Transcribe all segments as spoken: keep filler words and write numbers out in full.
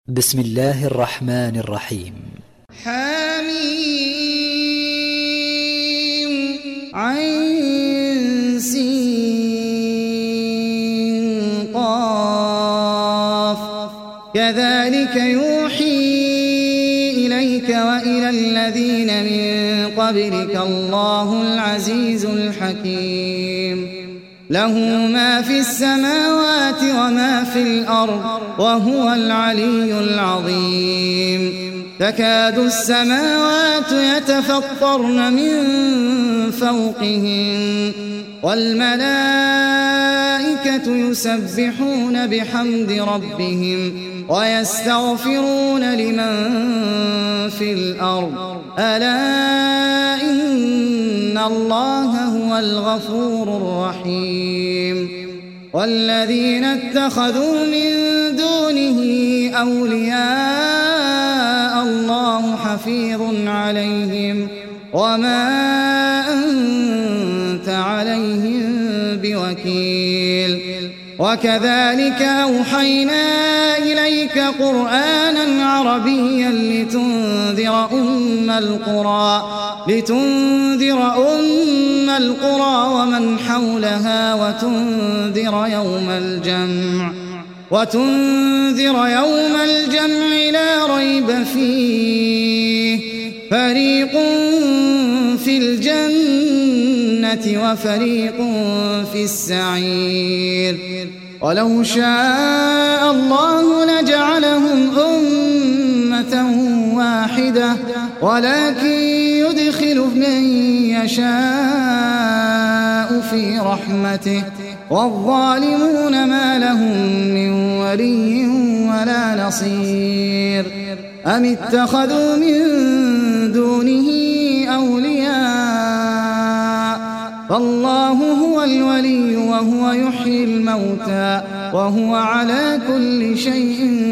بسم الله الرحمن الرحيم. حميم عين سين قاف كذلك يوحي إليك وإلى الذين من قبلك الله العزيز الحكيم له ما في السماوات وما في الأرض وهو العلي العظيم تكاد السماوات يتفطرن من فوقهن والملائكة يسبحون بحمد ربهم ويستغفرون لمن في الأرض ألا إن الله هو الغفور الرحيم والذين اتخذوا من دونه أولياء الله حفيظ عليهم وما أنت عليهم بوكيل وكذلك أوحينا إليك قرآنا عربيا لتنذر أم القرى لتنذر أم القرى ومن حولها وتنذر يوم الجمع وتنذر يوم الجمع لا ريب فيه فريق في الجنة وفريق في السعير ولو شاء الله لجعلهم أمة واحدة ولكن يدخل من يشاء في رحمته والظالمون ما لهم من ولي ولا نصير أم اتخذوا من دونه أولياء فالله هو الولي وهو يحيي الموتى وهو على كل شيء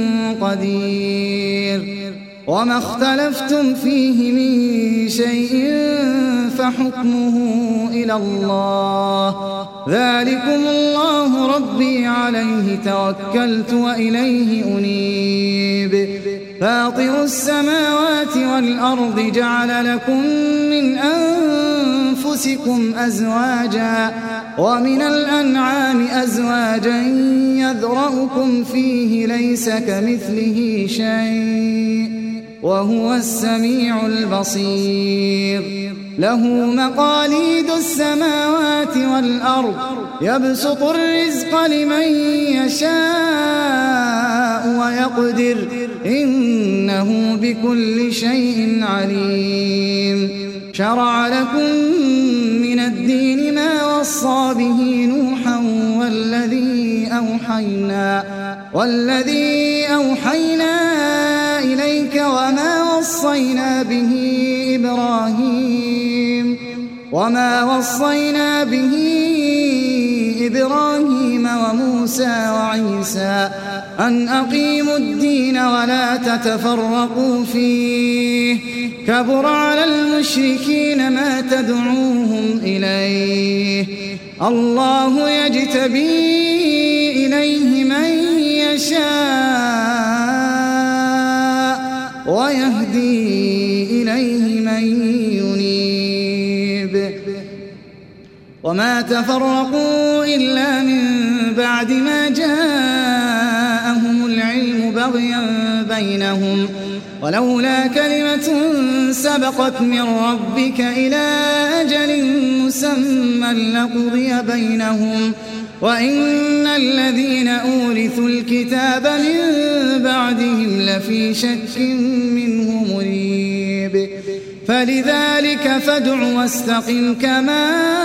قدير وما اختلفتم فيه من شيء فحكمه إلى الله ذلكم الله ربي عليه توكلت وإليه أنيب فاطر السماوات والأرض جعل لكم من أنفسكم أزواجا ومن الأنعام أزواجا يذرأكم فيه ليس كمثله شيء وهو السميع البصير له مقاليد السماوات والأرض يبسط الرزق لمن يشاء ويقدر إنه بكل شيء عليم شرع لكم من الدين ما وصى به نوحا والذي أوحينا والذي أوحينا إليك وما وصينا به إبراهيم وما وصينا به إبراهيم وموسى وعيسى أن أقيموا الدين ولا تتفرقوا فيه كبر على المشركين ما تدعوهم إليه الله يجتبي إليه من يشاء ويهدي إليه من ينيب وما تفرقوا إلا من بعد ما جاءهم العلم بغيا بينهم ولولا كلمة سبقت من ربك إلى أجل مسمى لقضي بينهم وإن الذين أورثوا الكتاب من بعدهم لفي شك منه مريب فلذلك فادع واستقم كما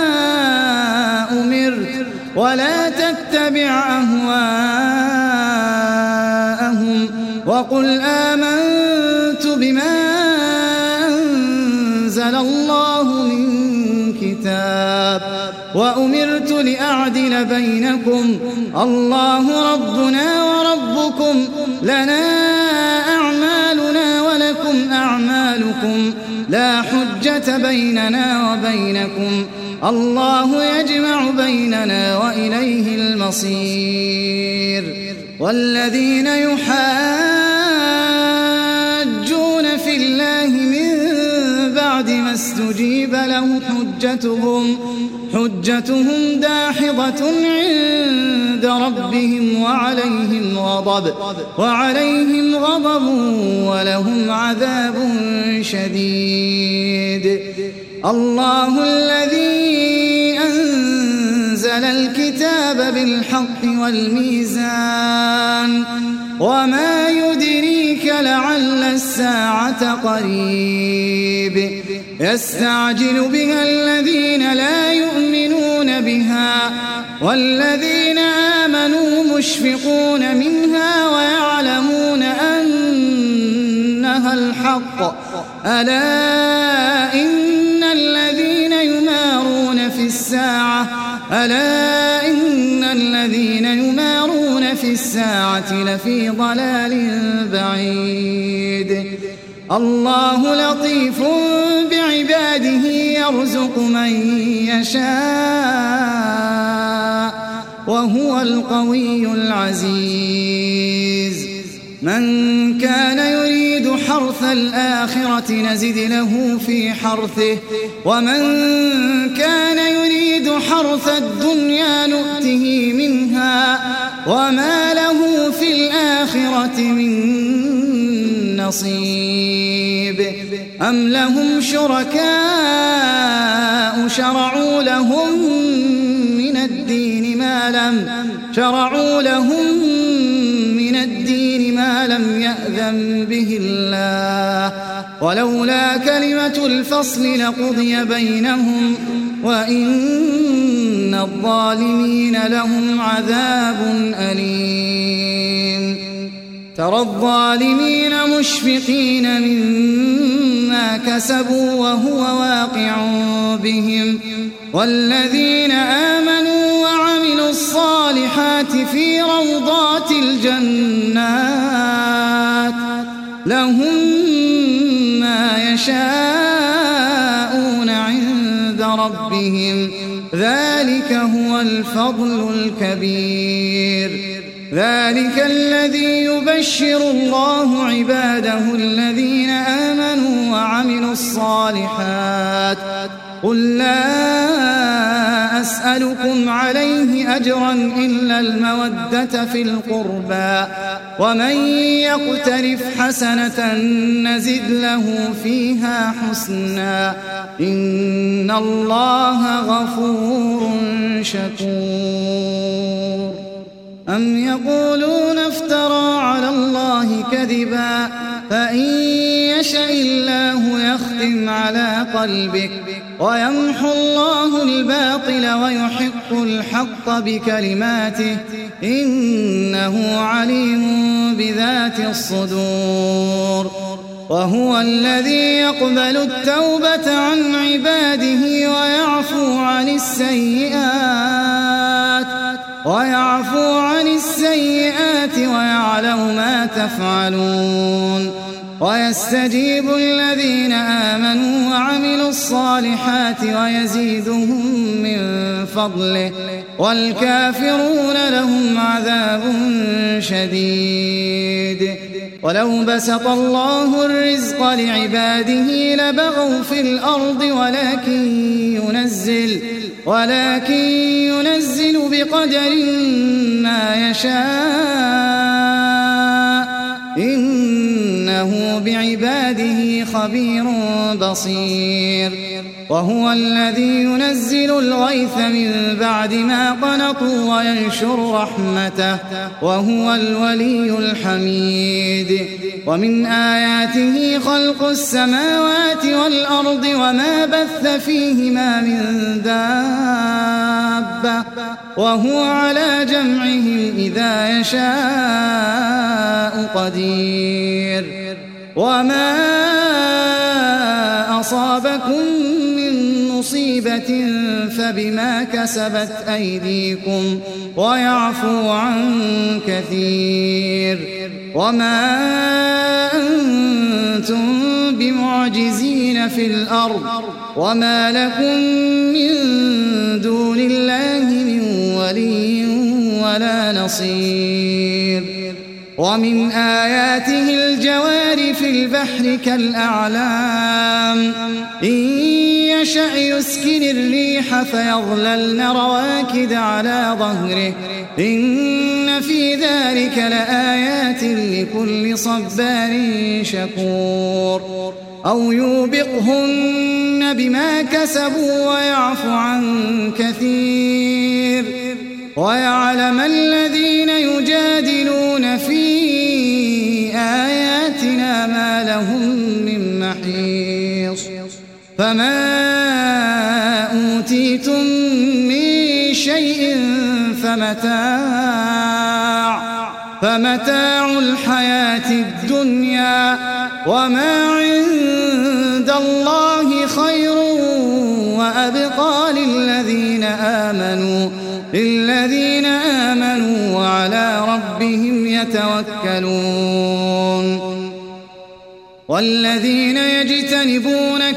أمرت ولا تتبع أهواءهم وقل آمنت بما أنزل الله من كتاب وأمرت لأعدل بينكم الله ربنا وربكم لنا أعمالنا ولكم أعمالكم لا حجة بيننا وبينكم الله يجمع بيننا وإليه المصير والذين يحاولون حجتهم, حجتهم داحضة عند ربهم وعليهم غضب, وعليهم غضب ولهم عذاب شديد. الله الذي أنزل الكتاب بالحق والميزان وما يدريك لعل الساعة قريب يستعجل بها الذين لا يؤمنون بها والذين آمنوا مشفقون منها ويعلمون أنها الحق. ألا إن الذين يمارون في الساعة ألا إن الذين يمارون في الساعة لفي ضلال بعيد. الله لطيف بعباده يرزق من يشاء وهو القوي العزيز. من كان يريد حرث الآخرة نزد له في حرثه ومن كان يريد حرث الدنيا نؤته منها وما له في الآخرة من نصيب. أم لهم شركاء شرعوا لهم من الدين ما لم شرعوا لهم من الدين ما لم يأذن به الله ولولا كلمة الفصل لقضي بينهم وإن الظالمين لهم عذاب أليم. ترى الظالمين مشفقين مما كسبوا وهو واقع بهم والذين آمنوا وعملوا الصالحات في روضات الجنات لهم ما يشاءون عند ربهم ذلك هو الفضل الكبير. ذلك الذي يبشر الله عباده الذين آمنوا وعملوا الصالحات. قل لا أسألكم عليه أجرا إلا المودة في القربى ومن يقترف حسنة نزد له فيها حسنا إن الله غفور شكور. أم يقولون افترى على الله كذبا فإن يشأ الله يختم على قلبك ويمحو الله الباطل ويحق الحق بكلماته إنه عليم بذات الصدور. وهو الذي يقبل التوبة عن عباده ويعفو عن السيئات ويعفو عن السيئات ويعلم ما تفعلون. ويستجيب الذين آمنوا وعملوا الصالحات ويزيدهم من فضله والكافرون لهم عذاب شديد. ولو بسط الله الرزق لعباده لبغوا في الأرض ولكن ينزل ولكن ينزل بقدر ما يشاء إنه بعباده خبير بصير. وهو الذي ينزل الغيث من بعد ما قنطوا وينشر رحمته وهو الولي الحميد. ومن آياته خلق السماوات والأرض وما بث فيهما من دابة وهو على جمعهم إذا يشاء قدير. وما أصابكم من مصيبة فبما كسبت أيديكم ويعفو عن كثير. وما أنتم بمعجزين في الأرض وما لكم من دون الله من ولي ولا نصير. ومن آياته الجوار في البحر كالأعلام إن يشأ يسكن الريح فيظللن رواكد على ظهره إن في ذلك لآيات لكل صبار شكور أو يوبقهن بما كسبوا ويعفو عن كثير ويعلم الذين يجادلون في آياتنا ما لهم من محيص فما أوتيتم من شيء فمتاع فمتاع الحياة الدنيا وما عند الله خير وأبقى للذين آمنوا للذين آمنوا وعلى ربهم يتوكلون والذين يجتنبون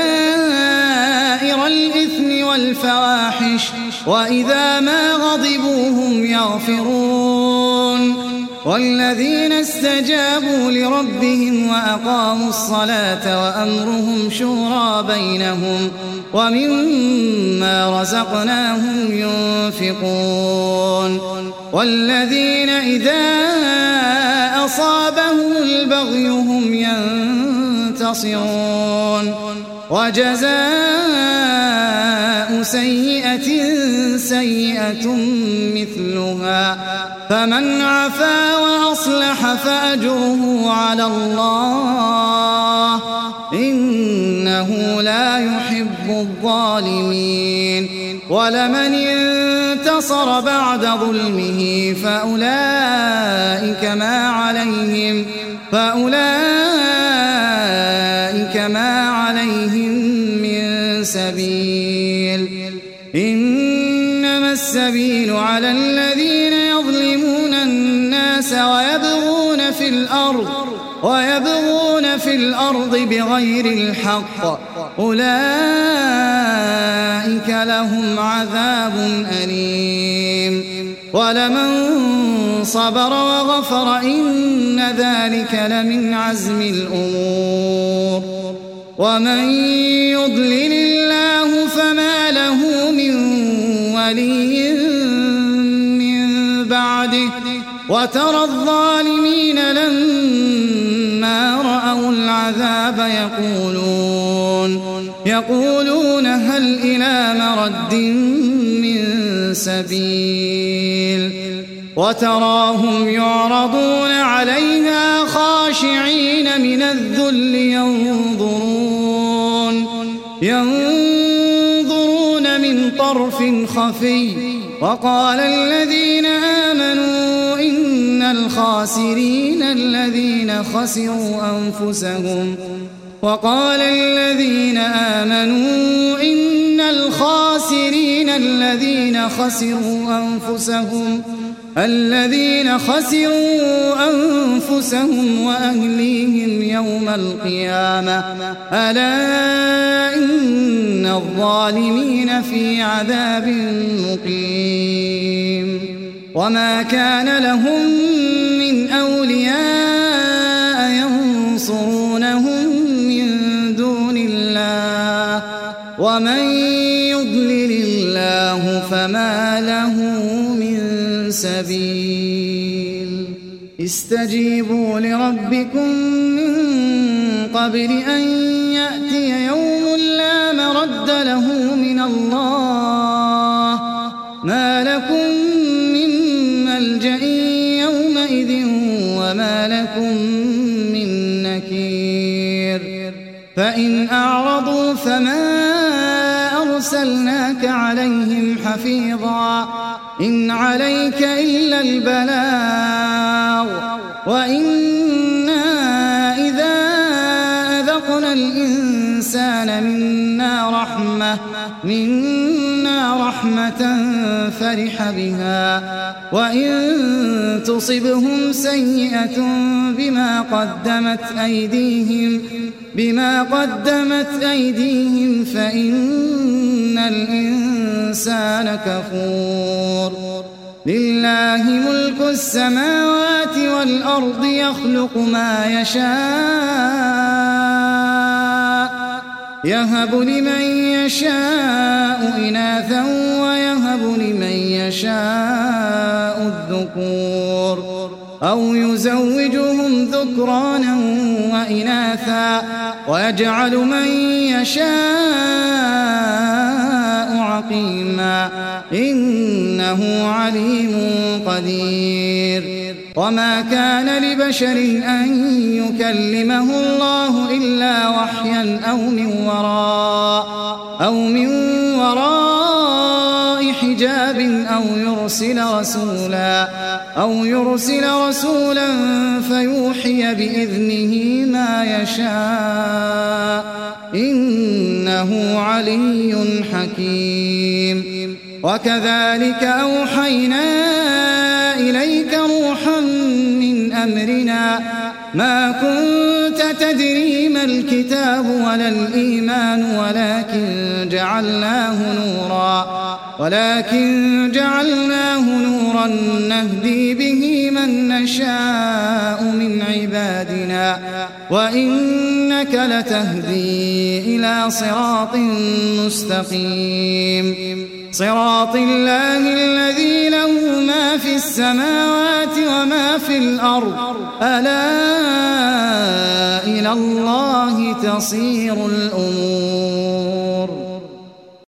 كبائر الإثم والفواحش وإذا ما غضبوا هم يغفرون والذين استجابوا لربهم وأقاموا الصلاة وأمرهم شورى بينهم ومما رزقناهم ينفقون والذين إذا أصابهم البغي هم ينتصرون وجزاء سيئة سيئة مثلها فمن عفا وأصلح فأجره على الله إنه لا يحب الظالمين ولمن انتصر بعد ظلمه فأولئك ما عليهم فأولئك ما عليهم من سبيل إنما السبيل على الذين يظلمون الناس ويبغون في الأرض ويبغون في الأرض بغير الحق أولئك لهم عذاب أليم ولمن صبر وغفر إن ذلك لمن عزم الأمور ومن يضلل الله فما له من ولي من بعده وترى الظالمين لما رأوا العذاب يقولون يقولون هل إلى مرد من سبيل وتراهم يعرضون عليها خاشعين من الذل ينظرون ينظرون من طرف خفي وقال الذين آمنوا إن الخاسرين الذين خسروا أنفسهم وقال الذين آمنوا إن الخاسرين الذين خسروا أنفسهم الذين خسروا أنفسهم وأهليهم يوم القيامة ألا إن الظالمين في عذاب مقيم وما كان لهم من أولياء ينصرونهم من دون الله ومن يضلل الله فما له من سبيل استجيبوا لربكم من قبل أن يأتي يوم لا مرد له من الله ما لكم من ملجأ يومئذ وما لكم من نكير فإن أعرضوا فما أرسلناك عليهم حفيظا إن عليك إلا البلاغ وإنا إذا أذقنا الإنسان منا رحمة منا رحمة فرح بها وإن تصبهم سيئة بما قدمت أيديهم بما قدمت أيديهم فإن الإنسان كفور لله ملك السماوات والأرض يخلق ما يشاء يهب لمن يشاء إناثا ويهب لمن يشاء الذكور أو يزوجهم ذكرانا وإناثا ويجعل من يشاء عقيما إنه عليم قدير وما كان لبشر أن يكلمه الله إلا وحيا أو من وراء أو من وراء حجاب أو يرسل رسولا أو يرسل رسولا فيوحي بإذنه ما يشاء إنه علي حكيم وكذلك أوحينا إليك روحا من أمرنا ما كنت تدري ما الكتاب ولا الإيمان ولكن جعلناه نورا ولكن جعلناه نورا نهدي به من نشاء من عبادنا وإنك لتهدي إلى صراط مستقيم صراط الله الذي له ما في السماوات وما في الأرض ألا إلى الله تصير الأمور.